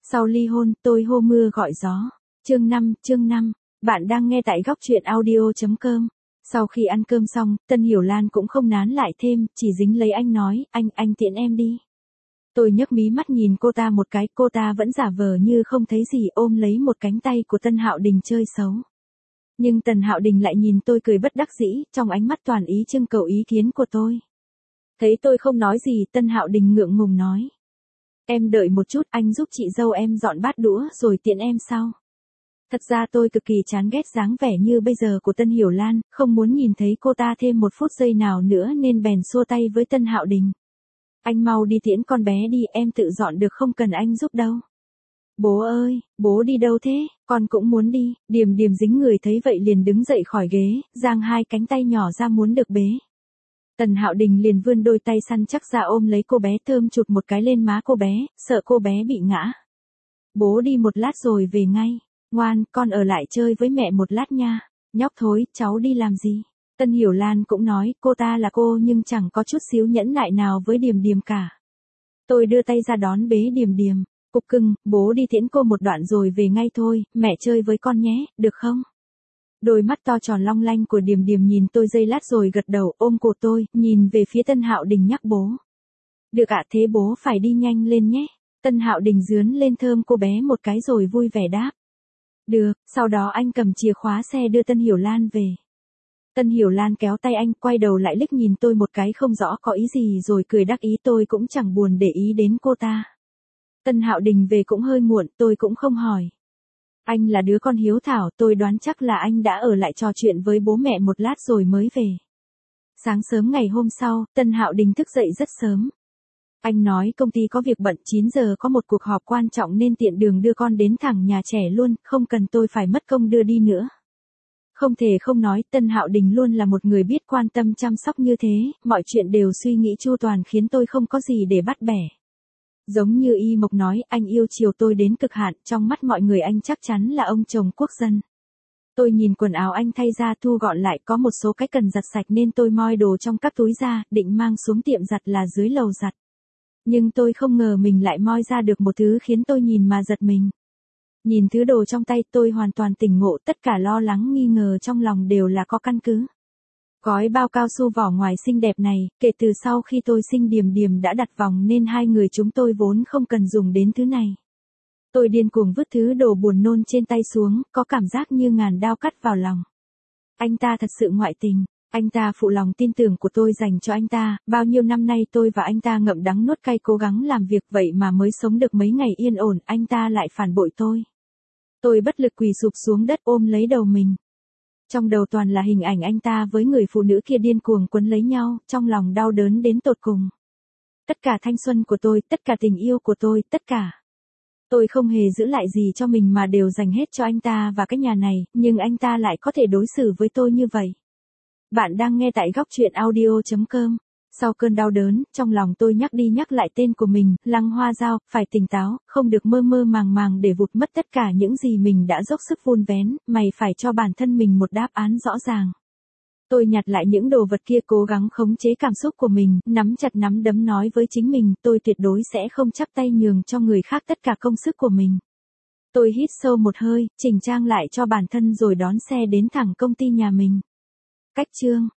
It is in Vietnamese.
Sau ly hôn, tôi hô mưa gọi gió. Chương 5, bạn đang nghe tại góc truyện audio.com. Sau khi ăn cơm xong, Tân Hiểu Lan cũng không nán lại thêm, chỉ dính lấy anh nói, anh tiễn em đi. Tôi nhấc mí mắt nhìn cô ta một cái, cô ta vẫn giả vờ như không thấy gì, ôm lấy một cánh tay của Tân Hạo Đình chơi xấu. Nhưng Tần Hạo Đình lại nhìn tôi cười bất đắc dĩ, trong ánh mắt toàn ý trưng cầu ý kiến của tôi. Thấy tôi không nói gì, Tân Hạo Đình ngượng ngùng nói. Em đợi một chút, anh giúp chị dâu em dọn bát đũa rồi tiện em sau. Thật ra tôi cực kỳ chán ghét dáng vẻ như bây giờ của Tân Hiểu Lan, không muốn nhìn thấy cô ta thêm một phút giây nào nữa nên bèn xua tay với Tân Hạo Đình. Anh mau đi tiễn con bé đi, em tự dọn được, không cần anh giúp đâu. Bố ơi, bố đi đâu thế, con cũng muốn đi. Điềm Điềm dính người thấy vậy liền đứng dậy khỏi ghế, giang hai cánh tay nhỏ ra muốn được bế. Tần Hạo Đình liền vươn đôi tay săn chắc ra ôm lấy cô bé, thơm chụt một cái lên má cô bé, sợ cô bé bị ngã. Bố đi một lát rồi về ngay. Ngoan, con ở lại chơi với mẹ một lát nha. Nhóc thối, cháu đi làm gì? Tân Hiểu Lan cũng nói, cô ta là cô nhưng chẳng có chút xíu nhẫn nại nào với Điềm Điềm cả. Tôi đưa tay ra đón bế Điềm Điềm. Cục cưng, bố đi tiễn cô một đoạn rồi về ngay thôi, mẹ chơi với con nhé, được không? Đôi mắt to tròn long lanh của Điềm Điềm nhìn tôi giây lát rồi gật đầu, ôm cổ tôi, nhìn về phía Tân Hạo Đình nhắc bố. Được ạ, thế bố phải đi nhanh lên nhé. Tân Hạo Đình dướn lên thơm cô bé một cái rồi vui vẻ đáp. Được, sau đó anh cầm chìa khóa xe đưa Tân Hiểu Lan về. Tân Hiểu Lan kéo tay anh, quay đầu lại liếc nhìn tôi một cái không rõ có ý gì rồi cười đắc ý, tôi cũng chẳng buồn để ý đến cô ta. Tân Hạo Đình về cũng hơi muộn, tôi cũng không hỏi. Anh là đứa con hiếu thảo, tôi đoán chắc là anh đã ở lại trò chuyện với bố mẹ một lát rồi mới về. Sáng sớm ngày hôm sau, Tân Hạo Đình thức dậy rất sớm. Anh nói công ty có việc bận, 9 giờ có một cuộc họp quan trọng nên tiện đường đưa con đến thẳng nhà trẻ luôn, không cần tôi phải mất công đưa đi nữa. Không thể không nói, Tân Hạo Đình luôn là một người biết quan tâm chăm sóc như thế, mọi chuyện đều suy nghĩ chu toàn khiến tôi không có gì để bắt bẻ. Giống như Y Mộc nói, anh yêu chiều tôi đến cực hạn, trong mắt mọi người anh chắc chắn là ông chồng quốc dân. Tôi nhìn quần áo anh thay ra thu gọn lại, có một số cái cần giặt sạch nên tôi moi đồ trong các túi ra, định mang xuống tiệm giặt là dưới lầu giặt. Nhưng tôi không ngờ mình lại moi ra được một thứ khiến tôi nhìn mà giật mình. Nhìn thứ đồ trong tay tôi hoàn toàn tỉnh ngộ, tất cả lo lắng nghi ngờ trong lòng đều là có căn cứ. Gói bao cao su vỏ ngoài xinh đẹp này, kể từ sau khi tôi sinh Điềm Điềm đã đặt vòng nên hai người chúng tôi vốn không cần dùng đến thứ này. Tôi điên cuồng vứt thứ đồ buồn nôn trên tay xuống, có cảm giác như ngàn đao cắt vào lòng. Anh ta thật sự ngoại tình, anh ta phụ lòng tin tưởng của tôi dành cho anh ta, bao nhiêu năm nay tôi và anh ta ngậm đắng nuốt cay cố gắng làm việc vậy mà mới sống được mấy ngày yên ổn, anh ta lại phản bội tôi. Tôi bất lực quỳ sụp xuống đất ôm lấy đầu mình. Trong đầu toàn là hình ảnh anh ta với người phụ nữ kia điên cuồng quấn lấy nhau, trong lòng đau đớn đến tột cùng. Tất cả thanh xuân của tôi, tất cả tình yêu của tôi, tất cả. Tôi không hề giữ lại gì cho mình mà đều dành hết cho anh ta và cái nhà này, nhưng anh ta lại có thể đối xử với tôi như vậy. Bạn đang nghe tại góc truyện audio.com. Sau cơn đau đớn, trong lòng tôi nhắc đi nhắc lại tên của mình, Lăng Hoa Giao, phải tỉnh táo, không được mơ mơ màng màng để vụt mất tất cả những gì mình đã dốc sức vun vén, mày phải cho bản thân mình một đáp án rõ ràng. Tôi nhặt lại những đồ vật kia, cố gắng khống chế cảm xúc của mình, nắm chặt nắm đấm nói với chính mình, tôi tuyệt đối sẽ không chắp tay nhường cho người khác tất cả công sức của mình. Tôi hít sâu một hơi, chỉnh trang lại cho bản thân rồi đón xe đến thẳng công ty nhà mình. Cách chương